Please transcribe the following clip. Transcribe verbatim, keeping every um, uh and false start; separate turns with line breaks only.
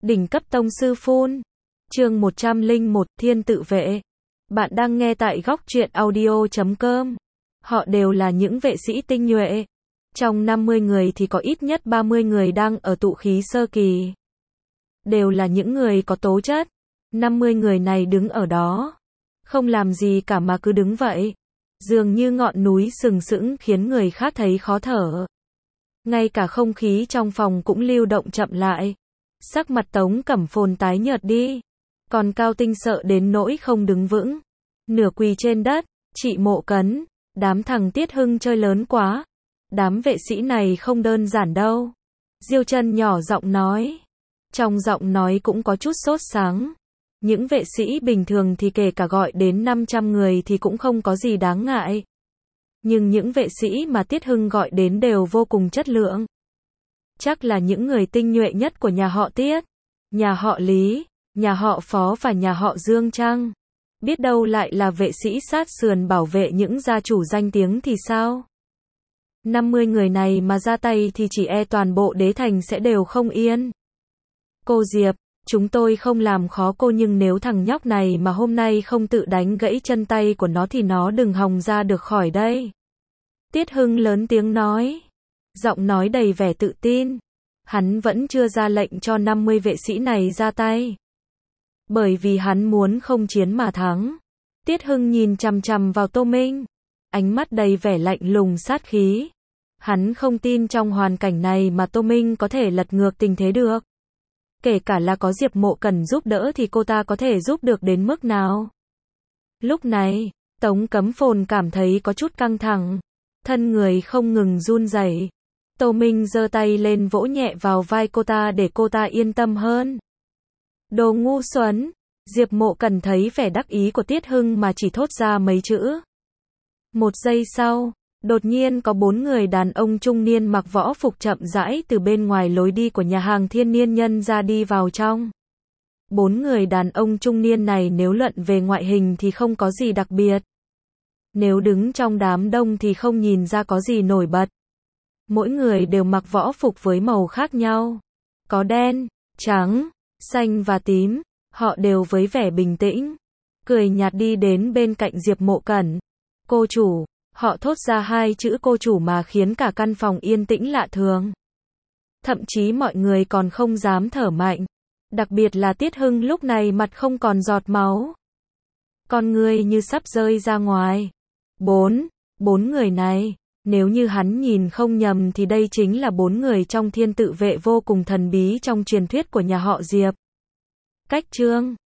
Đỉnh cấp tông sư phun. Chương một trăm lẻ một, Thiên tự vệ. Bạn đang nghe tại góc truyện audio chấm com. Họ đều là những vệ sĩ tinh nhuệ. Trong năm mươi người thì có ít nhất ba mươi người đang ở tụ khí sơ kỳ. Đều là những người có tố chất. năm mươi người này đứng ở đó, không làm gì cả mà cứ đứng vậy. Dường như ngọn núi sừng sững khiến người khác thấy khó thở. Ngay cả không khí trong phòng cũng lưu động chậm lại. Sắc mặt Tống Cẩm Phồn tái nhợt đi. Còn Cao Tinh sợ đến nỗi không đứng vững. Nửa quỳ trên đất. Chị Mộ Cấn, đám thằng Tiết Hưng chơi lớn quá. Đám vệ sĩ này không đơn giản đâu. Diêu Chân nhỏ giọng nói. Trong giọng nói cũng có chút sốt sắng. Những vệ sĩ bình thường thì kể cả gọi đến năm trăm người thì cũng không có gì đáng ngại. Nhưng những vệ sĩ mà Tiết Hưng gọi đến đều vô cùng chất lượng. Chắc là những người tinh nhuệ nhất của nhà họ Tiết, nhà họ Lý, nhà họ Phó và nhà họ Dương chăng? Biết đâu lại là vệ sĩ sát sườn bảo vệ những gia chủ danh tiếng thì sao? năm mươi người này mà ra tay thì chỉ e toàn bộ đế thành sẽ đều không yên. Cô Diệp, chúng tôi không làm khó cô nhưng nếu thằng nhóc này mà hôm nay không tự đánh gãy chân tay của nó thì nó đừng hòng ra được khỏi đây. Tiết Hưng lớn tiếng nói. Giọng nói đầy vẻ tự tin. Hắn vẫn chưa ra lệnh cho năm mươi vệ sĩ này ra tay. Bởi vì hắn muốn không chiến mà thắng. Tiết Hưng nhìn chằm chằm vào Tô Minh. Ánh mắt đầy vẻ lạnh lùng sát khí. Hắn không tin trong hoàn cảnh này mà Tô Minh có thể lật ngược tình thế được. Kể cả là có Diệp Mộ cần giúp đỡ thì cô ta có thể giúp được đến mức nào. Lúc này, Tống Cẩm Phồn cảm thấy có chút căng thẳng. Thân người không ngừng run rẩy. Tô Minh giơ tay lên vỗ nhẹ vào vai cô ta để cô ta yên tâm hơn. Đồ ngu xuẩn. Diệp Mộ cần thấy vẻ đắc ý của Tiết Hưng mà chỉ thốt ra mấy chữ. Một giây sau, đột nhiên có bốn người đàn ông trung niên mặc võ phục chậm rãi từ bên ngoài lối đi của nhà hàng Thiên Niên Nhân ra đi vào trong. Bốn người đàn ông trung niên này nếu luận về ngoại hình thì không có gì đặc biệt. Nếu đứng trong đám đông thì không nhìn ra có gì nổi bật. Mỗi người đều mặc võ phục với màu khác nhau. Có đen, trắng, xanh và tím. Họ đều với vẻ bình tĩnh. Cười nhạt đi đến bên cạnh Diệp Mộ Cẩn. Cô chủ. Họ thốt ra hai chữ cô chủ mà khiến cả căn phòng yên tĩnh lạ thường. Thậm chí mọi người còn không dám thở mạnh. Đặc biệt là Tiết Hưng lúc này mặt không còn giọt máu. Con người như sắp rơi ra ngoài. Bốn. Bốn người này. Nếu như hắn nhìn không nhầm thì đây chính là bốn người trong thiên tự vệ vô cùng thần bí trong truyền thuyết của nhà họ Diệp. Cách chương.